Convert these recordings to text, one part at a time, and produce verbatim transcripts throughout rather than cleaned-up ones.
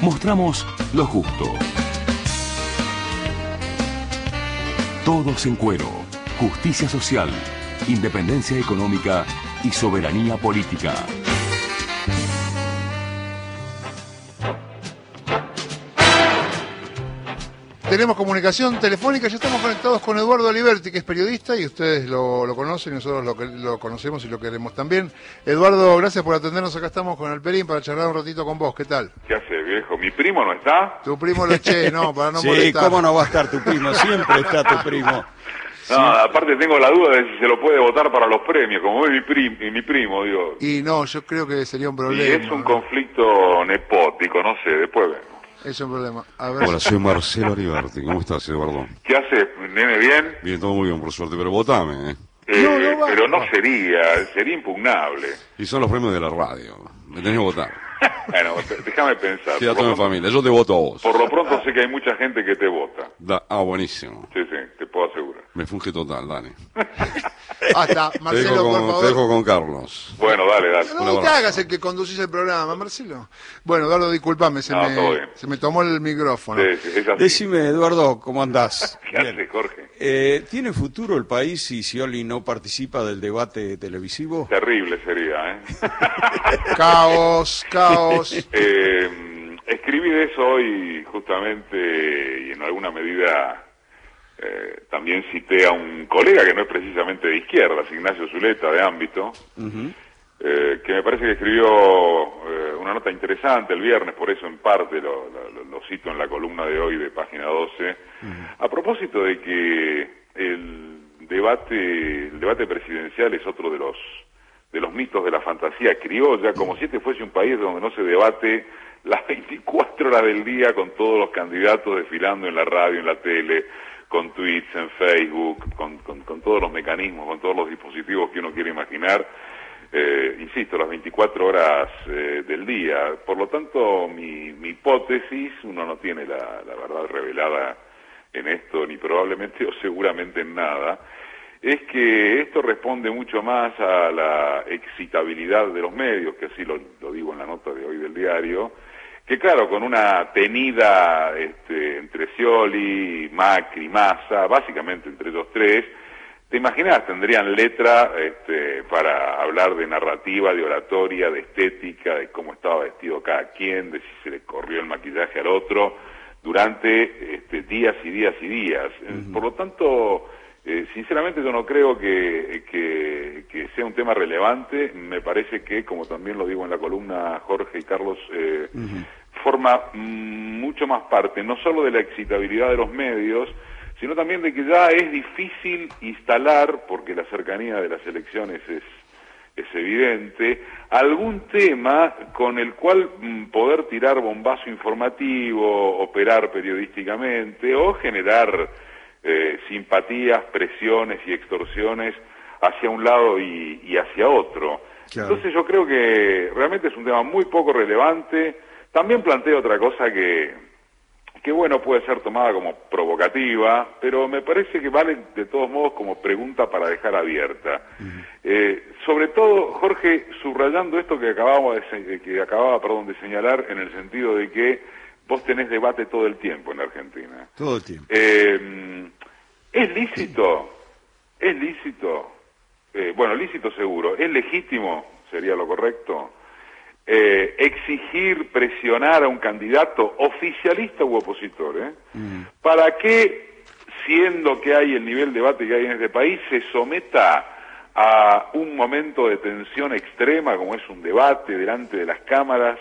mostramos lo justo. Todos en cuero, justicia social, independencia económica y soberanía política. Tenemos comunicación telefónica, ya estamos conectados con Eduardo Aliberti, que es periodista y ustedes lo, lo conocen y nosotros lo, lo conocemos y lo queremos también. Eduardo, gracias por atendernos, acá estamos con Alperín para charlar un ratito con vos, ¿qué tal? ¿Qué hace, viejo? ¿Mi primo no está? Tu primo lo eché, no, para no sí, molestar. Sí, ¿cómo no va a estar tu primo? Siempre está tu primo. No, Sí. aparte tengo la duda de si se lo puede votar para los premios, como es mi, prim, mi primo, digo. Y no, yo creo que sería un Y problema. es un ¿no? conflicto nepótico, no sé, después vemos. Es un problema. A ver. Hola, soy Marcelo Aliberti. ¿Cómo estás, Eduardo? ¿Qué hace, nene, bien? Bien, todo muy bien, por suerte, pero votame, ¿eh? Eh, No, no va. pero no sería, sería impugnable. Y son los premios de la radio. Me tenés que votar. Bueno, déjame pensar. Sí, a Por toda lo mi pronto- familia. Yo te voto a vos. Por lo pronto sé que hay mucha gente que te vota. Da- ah, buenísimo. Sí, sí, te puedo asegurar. Me funge total, dale. Hasta, Te Marcelo, dejo, por con, favor. te dejo con Carlos. Bueno, dale, dale. No, Un no te abrazo. hagas el que conducís el programa, Marcelo. Bueno, Eduardo, disculpame, se, No, todo me, bien. se me tomó el micrófono. Sí, sí, es así. Decime, Eduardo, ¿cómo andás? ¿Qué Bien. hace, Jorge? Eh, ¿Tiene futuro el país si Scioli no participa del debate televisivo? Terrible sería, ¿eh? Caos, caos. Eh, escribí de eso hoy justamente y en alguna medida eh, también cité a un colega que no es precisamente de izquierdas, Ignacio Zuleta, de Ámbito, Uh-huh. eh, que me parece que escribió eh, una nota interesante el viernes, por eso en parte lo, lo, lo cito en la columna de hoy de Página doce, uh-huh. A propósito de que el debate, el debate presidencial es otro de los de los mitos de la fantasía criolla, como si este fuese un país donde no se debate las veinticuatro horas del día con todos los candidatos desfilando en la radio, en la tele, con tweets, en Facebook, con, con, con todos los mecanismos, con todos los dispositivos que uno quiere imaginar, eh, insisto, las veinticuatro horas eh, del día. Por lo tanto, mi, mi hipótesis, uno no tiene la, la verdad revelada en esto, ni probablemente o seguramente en nada, es que esto responde mucho más a la excitabilidad de los medios, que así lo, lo digo en la nota de hoy del diario, que claro, con una tenida este, entre Scioli, Macri, Massa, básicamente entre ellos tres, te imaginas, tendrían letra este, para hablar de narrativa, de oratoria, de estética, de cómo estaba vestido cada quien, de si se le corrió el maquillaje al otro, durante este, días y días y días. Uh-huh. Por lo tanto, eh, sinceramente yo no creo que, que, que sea un tema relevante. Me parece que, como también lo digo en la columna Jorge y Carlos, eh, uh-huh. forma mm, mucho más parte, no solo de la excitabilidad de los medios, sino también de que ya es difícil instalar, porque la cercanía de las elecciones es es evidente, algún tema con el cual mm, poder tirar bombazo informativo, operar periodísticamente o generar eh, simpatías, presiones y extorsiones hacia un lado y, y hacia otro. Claro. Entonces yo creo que realmente es un tema muy poco relevante. También planteo otra cosa que, que bueno, puede ser tomada como provocativa, pero me parece que vale de todos modos como pregunta para dejar abierta. Uh-huh. Eh, sobre todo, Jorge, subrayando esto que acabamos de, que acababa, perdón, de señalar, en el sentido de que vos tenés debate todo el tiempo en la Argentina. Todo el tiempo. Eh, ¿Es lícito? ¿Es lícito? Eh, bueno, lícito seguro. ¿Es legítimo? Sería lo correcto. Eh, exigir, presionar a un candidato oficialista u opositor, ¿eh? Mm. para que, siendo que hay el nivel de debate que hay en este país, se someta a un momento de tensión extrema, como es un debate delante de las cámaras,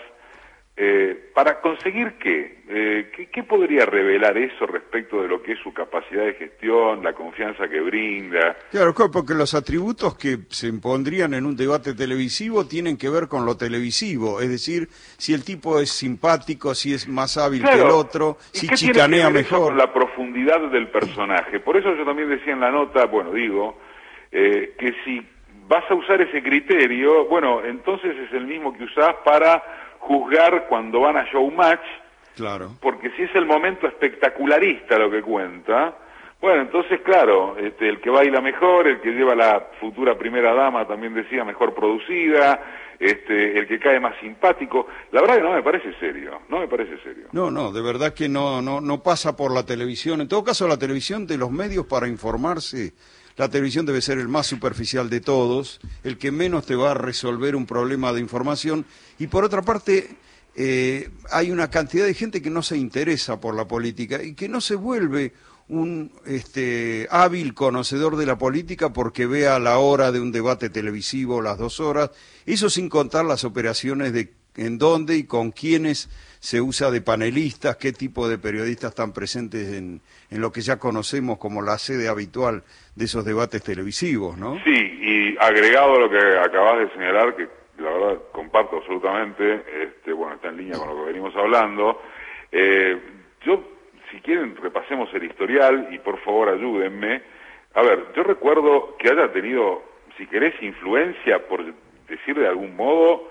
eh, ¿para conseguir qué? Eh, ¿qué? ¿Qué podría revelar eso respecto de lo que es su capacidad de gestión, la confianza que brinda? Claro, porque los atributos que se impondrían en un debate televisivo tienen que ver con lo televisivo, es decir, si el tipo es simpático, si es más hábil claro. que el otro, si chicanea mejor. Con la profundidad del personaje. Por eso yo también decía en la nota, bueno, digo, eh, que si vas a usar ese criterio, bueno, entonces es el mismo que usás para juzgar cuando van a Showmatch, claro. porque si es el momento espectacularista lo que cuenta, Bueno, entonces, claro, este, el que baila mejor, el que lleva la futura primera dama, también decía, mejor producida, este, el que cae más simpático. La verdad que no me parece serio, no me parece serio. No, no, de verdad que no, no, no pasa por la televisión. En todo caso, la televisión de los medios para informarse, la televisión debe ser el más superficial de todos, el que menos te va a resolver un problema de información. Y por otra parte, eh, hay una cantidad de gente que no se interesa por la política y que no se vuelve un este, hábil conocedor de la política porque vea la hora de un debate televisivo, las dos horas, eso sin contar las operaciones de en dónde y con quiénes se usa de panelistas, qué tipo de periodistas están presentes en, en lo que ya conocemos como la sede habitual de esos debates televisivos, ¿no? Sí, y agregado a lo que acabas de señalar, que la verdad comparto absolutamente, este, bueno, está en línea con lo que venimos hablando, eh, yo... Si quieren, repasemos el historial y por favor ayúdenme. A ver, yo recuerdo que haya tenido, si querés, influencia, por decir de algún modo,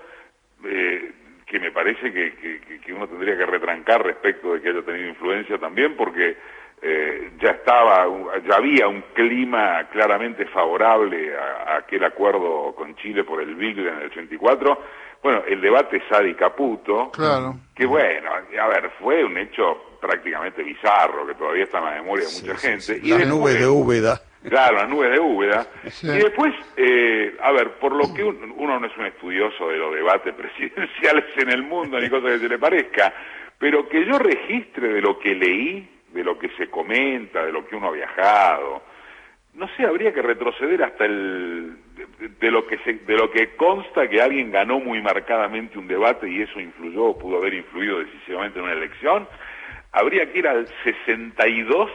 eh, que me parece que, que, que uno tendría que retrancar respecto de que haya tenido influencia también, porque eh, ya estaba, ya había un clima claramente favorable a, a aquel acuerdo con Chile por el Beagle en el ochenta y cuatro. Bueno, el debate Sadi-Caputo, claro, que bueno, a ver, fue un hecho prácticamente bizarro, que todavía está en la memoria de mucha sí, gente. Sí, sí. Y Las después, nubes de Úbeda. Claro, las nubes de Úbeda. Sí. Y después, eh, a ver, por lo que un, uno no es un estudioso de los debates presidenciales en el mundo, ni cosa que se le parezca, pero que yo registre de lo que leí, de lo que se comenta, de lo que uno ha viajado, no sé, habría que retroceder hasta el... De, de lo que se, de lo que consta que alguien ganó muy marcadamente un debate y eso influyó o pudo haber influido decisivamente en una elección. Habría que ir al sesenta y dos,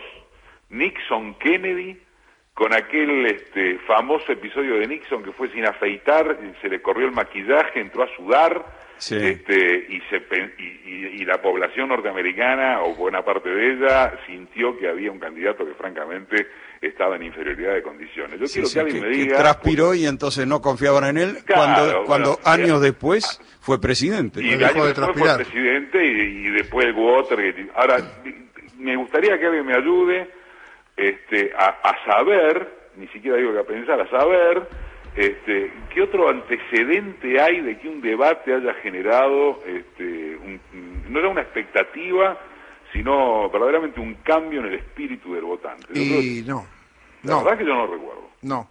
Nixon-Kennedy, con aquel este, famoso episodio de Nixon que fue sin afeitar, se le corrió el maquillaje, entró a sudar, sí. este, y, se, y, y, y la población norteamericana, o buena parte de ella, sintió que había un candidato que francamente estaba en inferioridad de condiciones. Yo Sí, quiero sí, que alguien que, me que diga... transpiró pues, y entonces no confiaban en él Claro, cuando, cuando bueno, años sí. después fue presidente. Y Dejó años de después fue transpirar. presidente y, y después el Watergate. Ahora, me gustaría que alguien me ayude este, a, a saber, ni siquiera digo que a pensar, a saber este, qué otro antecedente hay de que un debate haya generado, este, un, no era una expectativa, sino verdaderamente un cambio en el espíritu del votante. Yo creo Y que- no, La no, verdad que yo no recuerdo. no.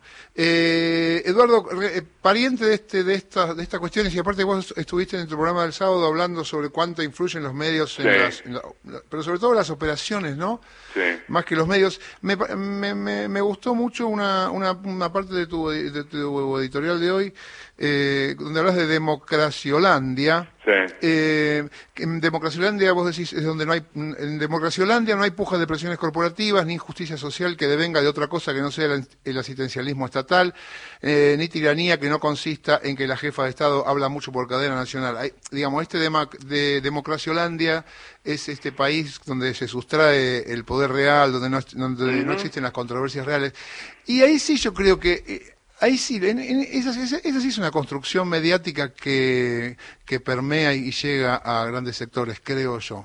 Eh, Eduardo, re- eh, pariente de este de esta de estas cuestiones, y aparte vos estuviste en tu programa del sábado hablando sobre cuánto influyen los medios en Sí. las, en la- la- pero sobre todo las operaciones, ¿no? Sí. Más que los medios. Me, pa- me, me, me gustó mucho una, una, una parte de tu, de tu editorial de hoy, eh, donde hablas de Democraciolandia. Sí. Eh, que en Democraciolandia, vos decís, es donde no hay, en Democraciolandia no hay pujas de presiones corporativas, ni injusticia social que devenga de otra cosa que no sea el, el asistencialismo estatal, eh, ni tiranía que no consista en que la jefa de Estado habla mucho por cadena nacional. Hay, digamos, este dema- de Democraciolandia es este país donde se sustrae el poder real, donde no, donde Uh-huh. no existen las controversias reales. Y ahí sí yo creo que... Eh, Ahí sí, en, en, esa, esa, esa sí es una construcción mediática que, que permea y llega a grandes sectores, creo yo.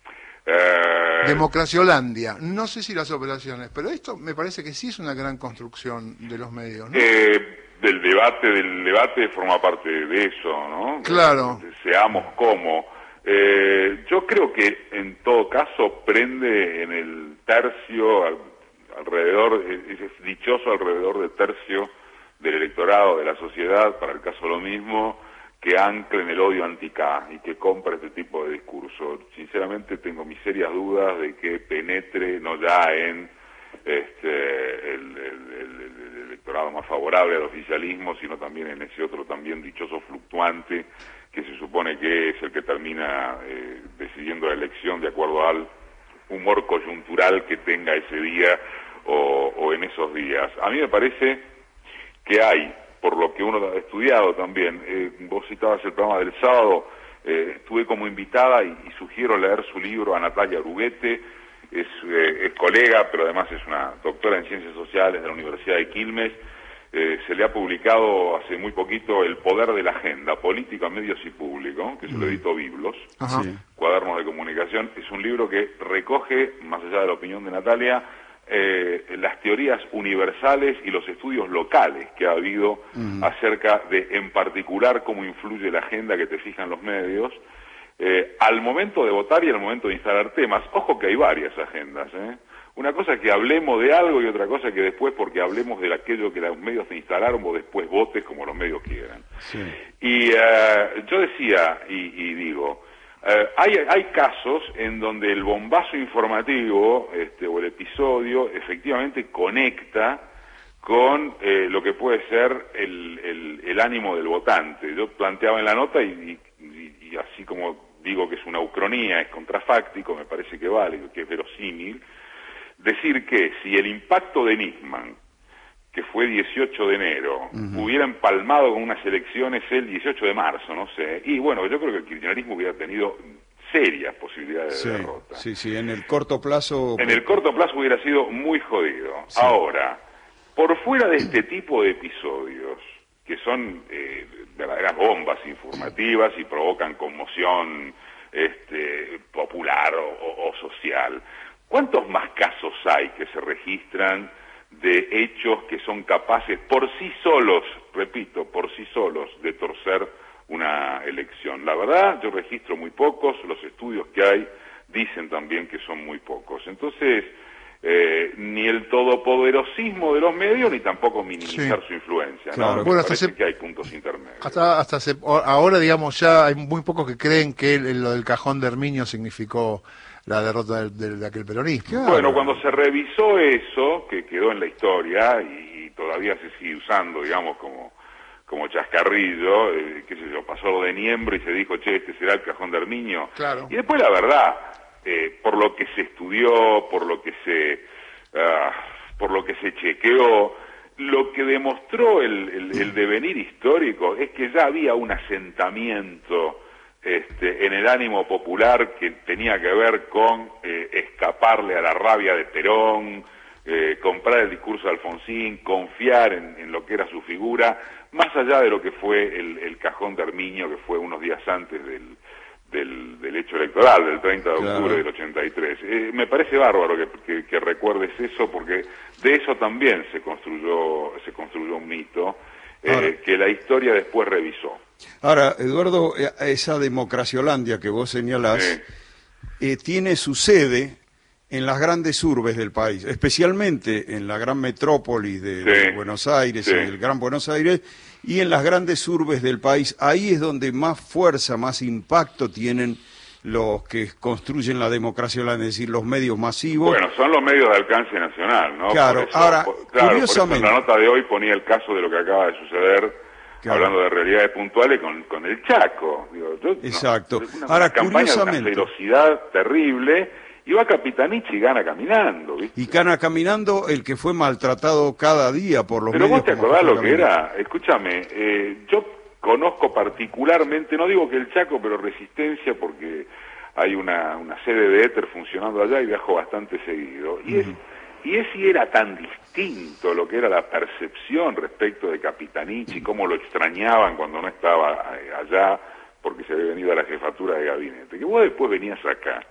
Eh, Democraciolandia, no sé si las operaciones, pero esto me parece que sí es una gran construcción de los medios, ¿no? Eh, del debate, del debate forma parte de eso, ¿no? Claro. Seamos como. Eh, yo creo que en todo caso prende en el tercio, al- alrededor, es, es dichoso alrededor del tercio del electorado, de la sociedad, para el caso lo mismo, que ancla en el odio anti-K y que compra este tipo de discurso. Sinceramente tengo mis serias dudas de que penetre no ya en este, el, el- el- el electorado más favorable al oficialismo, sino también en ese otro también dichoso fluctuante que se supone que es el que termina eh, decidiendo la elección de acuerdo al humor coyuntural que tenga ese día o, o en esos días. A mí me parece que hay, por lo que uno ha estudiado también, eh, vos citabas el programa del sábado, eh, estuve como invitada y, y sugiero leer su libro a Natalia Uruguete, es, eh, es colega, pero además es una doctora en Ciencias Sociales de la Universidad de Quilmes. Eh, se le ha publicado hace muy poquito El Poder de la Agenda, Política, Medios y Público, que se lo editó Biblos, Ajá. Sí. Cuadernos de Comunicación. Es un libro que recoge, más allá de la opinión de Natalia, eh, las teorías universales y los estudios locales que ha habido uh-huh. acerca de, en particular, cómo influye la agenda que te fijan los medios, eh, al momento de votar y al momento de instalar temas. Ojo que hay varias agendas, ¿eh? Una cosa es que hablemos de algo y otra cosa es que después, porque hablemos de aquello que los medios te instalaron, vos después votes como los medios quieran. Sí. Y uh, yo decía, y, y digo, uh, hay, hay casos en donde el bombazo informativo este, o el episodio efectivamente conecta con eh, lo que puede ser el, el, el ánimo del votante. Yo planteaba en la nota y, y, y así como digo que es una ucronía, es contrafáctico, me parece que vale, que es verosímil, decir que si el impacto de Nisman, que fue dieciocho de enero, uh-huh. hubiera empalmado con unas elecciones el dieciocho de marzo, no sé, y bueno, yo creo que el kirchnerismo hubiera tenido serias posibilidades sí, de derrota. Sí, sí, en el corto plazo... En el corto plazo hubiera sido muy jodido. Sí. Ahora, por fuera de este tipo de episodios, que son eh, verdaderas bombas informativas y provocan conmoción este, popular o, o, o social, ¿cuántos más casos hay que se registran de hechos que son capaces por sí solos, repito, por sí solos, de torcer una elección? La verdad, yo registro muy pocos, los estudios que hay dicen también que son muy pocos. Entonces, eh, ni el todopoderosismo de los medios, ni tampoco minimizar sí. su influencia, claro. ¿no? Bueno, Me hasta parece se... que hay puntos intermedios. Hasta, hasta se... ahora, digamos, ya hay muy pocos que creen que el, lo del cajón de Herminio significó la derrota de, de, de aquel peronismo. Claro. Bueno, cuando se revisó eso, que quedó en la historia y, y todavía se sigue usando, digamos, como como chascarrillo, eh, qué sé yo, pasó lo de Niembro y se dijo, che, este será el cajón de Herminio. Claro. Y después la verdad, eh, por lo que se estudió, por lo que se uh, por lo que se chequeó, lo que demostró el, el, el devenir histórico es que ya había un asentamiento Este, en el ánimo popular que tenía que ver con eh, escaparle a la rabia de Perón, eh, comprar el discurso de Alfonsín, confiar en, en lo que era su figura, más allá de lo que fue el, el cajón de Herminio, que fue unos días antes del, del, del hecho electoral, del treinta de octubre claro. del ochenta y tres. Eh, me parece bárbaro que, que, que recuerdes eso, porque de eso también se construyó, se construyó un mito eh, que la historia después revisó. Ahora, Eduardo, esa democraciolandia que vos señalás sí. eh, tiene su sede en las grandes urbes del país, especialmente en la gran metrópoli de, sí. de Buenos Aires, sí. en el Gran Buenos Aires, y en las grandes urbes del país. Ahí es donde más fuerza, más impacto tienen los que construyen la democraciolandia, es decir, los medios masivos. Bueno, son los medios de alcance nacional, ¿no? Claro, por eso, ahora, por, claro, curiosamente... por eso en la nota de hoy ponía el caso de lo que acaba de suceder, claro. hablando de realidades puntuales con, con el Chaco. Digo, yo, Exacto. No, una, ahora, una campaña curiosamente... de una ferocidad terrible, y va Capitanich y gana caminando, ¿viste? Y gana caminando el que fue maltratado cada día por los Pero medios. Pero vos te acordás lo que era, escúchame, eh, yo conozco particularmente, no digo que el Chaco, pero Resistencia, porque hay una, una sede de éter funcionando allá y viajo bastante seguido. Y, uh-huh. es, y es si era tan distinto lo que era la percepción respecto de Capitanich y cómo lo extrañaban cuando no estaba allá porque se había venido a la jefatura de gabinete, que vos después venías acá.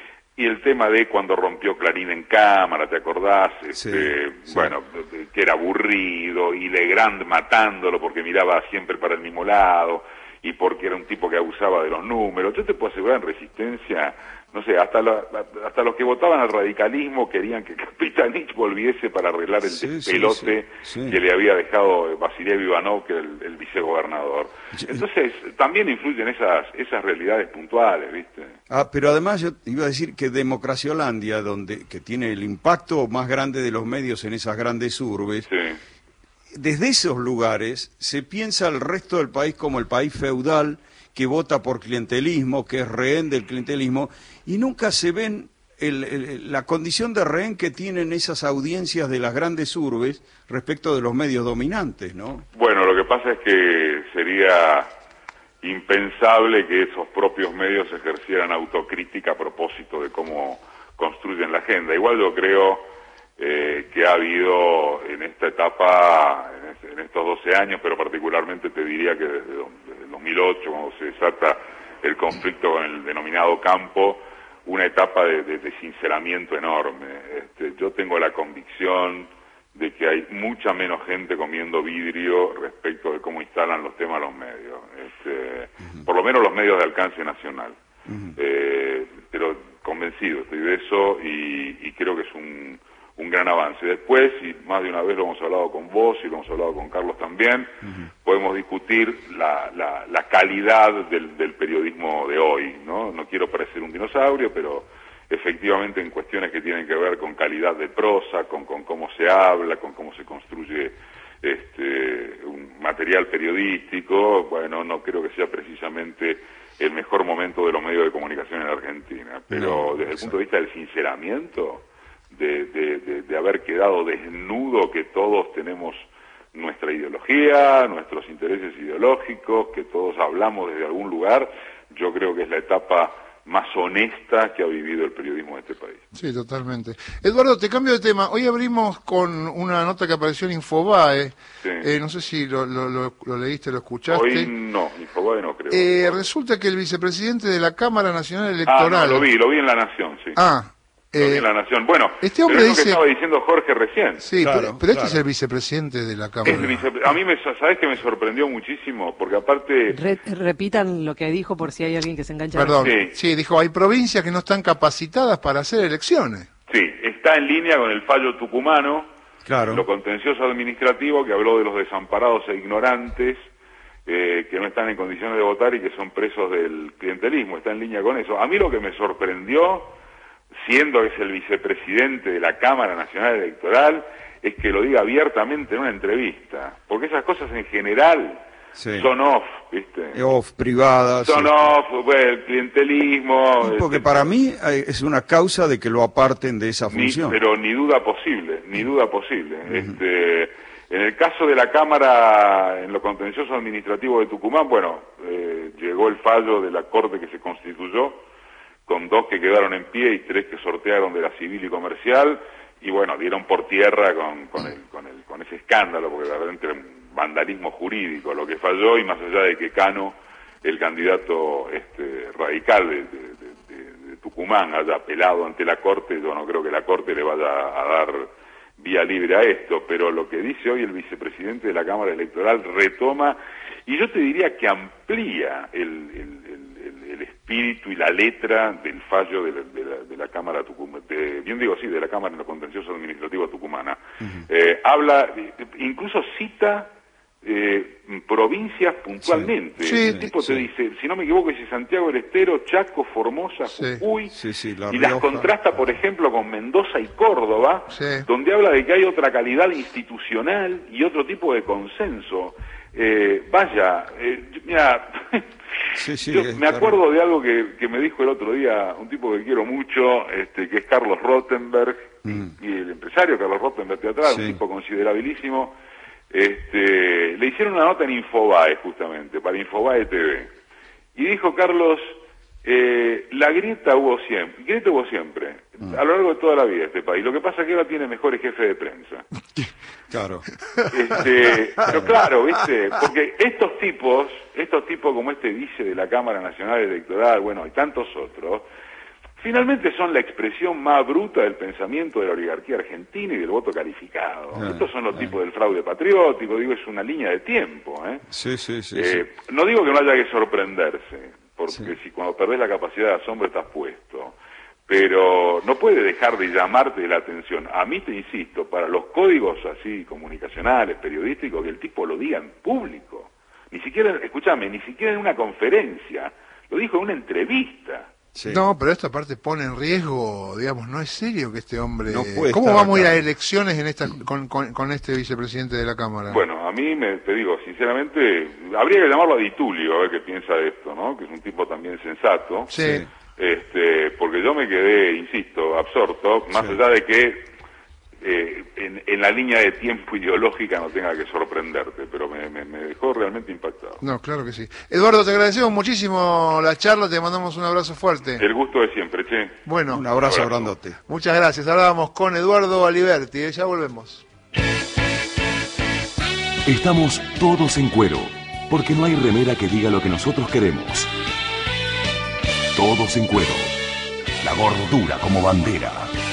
Y el tema de cuando rompió Clarín en cámara, ¿te acordás? Este, sí, sí. Bueno, que era aburrido, y Legrand matándolo porque miraba siempre para el mismo lado, y porque era un tipo que abusaba de los números. Yo te puedo asegurar, en Resistencia, no sé, hasta, la, hasta los que votaban al radicalismo querían que Capitanich volviese para arreglar el sí, despelote sí, sí. que le había dejado Vasiliev Ivanov, que era el, el vicegobernador. Entonces, también influyen esas, esas realidades puntuales, ¿viste? Ah, pero además yo iba a decir que Democraciolandia, donde, que tiene el impacto más grande de los medios en esas grandes urbes, sí. desde esos lugares se piensa el resto del país como el país feudal que vota por clientelismo, que es rehén del clientelismo, y nunca se ven el, el, la condición de rehén que tienen esas audiencias de las grandes urbes respecto de los medios dominantes, ¿no? Bueno, lo que pasa es que sería impensable que esos propios medios ejercieran autocrítica a propósito de cómo construyen la agenda. Igual yo creo eh, que ha habido en esta etapa, en, este, en estos doce años, pero particularmente te diría que desde, desde el dos mil ocho, cuando se desata el conflicto con el denominado campo, una etapa de, de, de sinceramiento enorme. Este, yo tengo la convicción de que hay mucha menos gente comiendo vidrio respecto de cómo instalan los temas los medios, este, uh-huh. por lo menos los medios de alcance nacional. Uh-huh. eh, pero convencido estoy de eso y, y creo que es un, un gran avance. Después, y más de una vez lo hemos hablado con vos y lo hemos hablado con Carlos también, uh-huh. podemos discutir la, la, la calidad del, del periodismo de hoy, ¿no? No quiero parecer un dinosaurio, pero efectivamente en cuestiones que tienen que ver con calidad de prosa, con, con cómo se habla, con cómo se construye este, un material periodístico, bueno, no creo que sea precisamente el mejor momento de los medios de comunicación en Argentina, pero no, desde el punto de vista del sinceramiento, de, de, de, de haber quedado desnudo que todos tenemos nuestra ideología, nuestros intereses ideológicos, que todos hablamos desde algún lugar, yo creo que es la etapa más honesta que ha vivido el periodismo de este país. Sí, totalmente. Eduardo, te cambio de tema. Hoy abrimos con una nota que apareció en Infobae. Sí. Eh, no sé si lo, lo, lo, lo leíste, lo escuchaste. Hoy no, Infobae no creo. Eh, resulta que el vicepresidente de la Cámara Nacional Electoral... Ah, no, lo vi, lo vi en La Nación, sí. Ah, Lo vi en La Nación. Bueno, este hombre pero es dice... lo que estaba diciendo Jorge recién. Sí, claro, pero, pero este claro. es el vicepresidente de la Cámara. Es vice... A mí, me, ¿sabés que me sorprendió muchísimo? Porque aparte... Re repitan lo que dijo por si hay alguien que se engancha. Perdón, sí. sí, dijo, hay provincias que no están capacitadas para hacer elecciones. Sí, está en línea con el fallo tucumano, claro. lo contencioso administrativo, que habló de los desamparados e ignorantes, eh, que no están en condiciones de votar y que son presos del clientelismo. Está en línea con eso. A mí lo que me sorprendió, siendo que es el vicepresidente de la Cámara Nacional Electoral, es que lo diga abiertamente en una entrevista, porque esas cosas en general sí. son off, ¿viste? Off, privadas. Son sí. off, bueno, el clientelismo... Porque este, para mí es una causa de que lo aparten de esa función. Ni, pero ni duda posible, ni duda posible. Uh-huh. Este, en el caso de la Cámara, en lo contencioso administrativo de Tucumán, bueno, eh, llegó el fallo de la Corte que se constituyó, con dos que quedaron en pie y tres que sortearon de la civil y comercial, y bueno, dieron por tierra con, con, el, con, el, con ese escándalo, porque realmente era un vandalismo jurídico lo que falló, y más allá de que Cano, el candidato este, radical de, de, de, de, de Tucumán, haya apelado ante la Corte, yo no creo que la Corte le vaya a dar vía libre a esto, pero lo que dice hoy el vicepresidente de la Cámara Electoral retoma, y yo te diría que amplía el, el, el, el espíritu y la letra del fallo de la, de la, de la Cámara Tucumana, bien digo sí, de la Cámara en lo contencioso administrativo tucumana. Uh-huh. eh, habla, incluso cita eh, provincias puntualmente. Sí, el tipo sí. te dice, si no me equivoco, dice Santiago del Estero, Chaco, Formosa, sí. Jujuy, sí, sí, la y las Rioja. contrasta, por ejemplo, con Mendoza y Córdoba, sí. donde habla de que hay otra calidad institucional y otro tipo de consenso. Eh, vaya, eh, mira, sí, sí, yo me acuerdo de algo que, que me dijo el otro día un tipo que quiero mucho, este, que es Carlos Rottenberg, mm. y, y el empresario Carlos Rottenberg teatral, sí. un tipo considerabilísimo. Este, le hicieron una nota en Infobae, justamente, para Infobae T V, y dijo Carlos, eh, la grieta hubo siempre, grieta hubo siempre, mm. a lo largo de toda la vida de este país, lo que pasa es que ahora tiene mejores jefes de prensa. Claro. Este, pero claro, ¿viste? Porque estos tipos, estos tipos como este vice de la Cámara Nacional Electoral, bueno, y tantos otros, finalmente son la expresión más bruta del pensamiento de la oligarquía argentina y del voto calificado. Ah, Estos son los ah. tipos del fraude patriótico, digo, es una línea de tiempo, ¿eh? Sí, sí, sí. Eh, sí. No digo que no haya que sorprenderse, porque sí. si cuando perdés la capacidad de asombro estás puesto, pero no puede dejar de llamarte la atención. A mí te insisto, para los códigos así comunicacionales, periodísticos, que el tipo lo diga en público. Ni siquiera, escúchame, ni siquiera en una conferencia, lo dijo en una entrevista. Sí. No, pero esta parte pone en riesgo, digamos, no es serio que este hombre... No ¿Cómo vamos a ir a elecciones en esta con, con, con este vicepresidente de la Cámara? Bueno, a mí, me, te digo, sinceramente, habría que llamarlo a Di Tulio, a ver qué piensa de esto, ¿no? Que es un tipo también sensato. Sí. Este, porque yo me quedé, insisto, absorto, más sí. allá de que eh, en, en la línea de tiempo ideológica no tenga que sorprenderte, pero me, me, me dejó realmente impactado. No, claro que sí. Eduardo, te agradecemos muchísimo la charla, te mandamos un abrazo fuerte. El gusto de siempre, che. Bueno, un abrazo, abrazo. grandote. Muchas gracias. Hablábamos con Eduardo Aliberti, ¿eh? Ya volvemos. Estamos todos en cuero, porque no hay remera que diga lo que nosotros queremos. Todos en cuero. la gordura como bandera.